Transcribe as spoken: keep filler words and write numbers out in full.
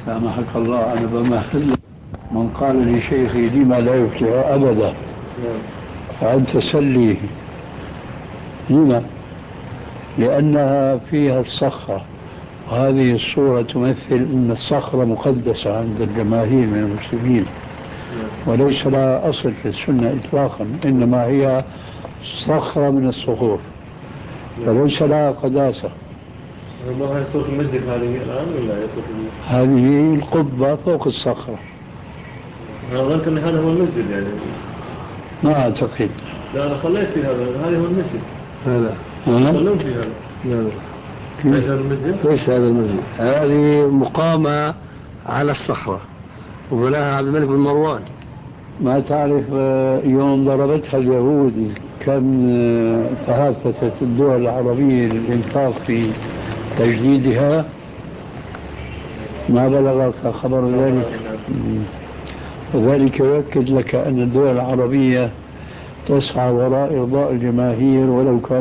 سامحك الله، أنا بمهل من قال لشيخي لما لا يفتح أبدا، فأنت سلي لما؟ لأنها فيها الصخرة، وهذه الصورة تمثل أن الصخرة مقدسة عند الجماهير من المسلمين، وليس لها أصل في السنة إطلاقا، إنما هي صخرة من الصخور فليس لها قداسة. ما هي صورة المسجد هذه الآن ولا يصورة؟ هذه القبة فوق الصخرة. أنا ظننت أن هذا هو المسجد يعني. ما أعتقد. لا أنا خليت في هذا، هذا هو المسجد. هذا. خلوت في هذا. لا ليس هذا المسجد؟ ليس هذا المسجد. هذه مقامة على الصخرة وبناها عبد الملك بن مروان. ما تعرف يوم ضربتها اليهود كم تهافتت الدول العربية للإنفاق في تجديدها؟ ما بلغك خبر ذلك؟ وذلك يؤكد لك أن الدول العربية تسعى وراء إرضاء الجماهير ولو كان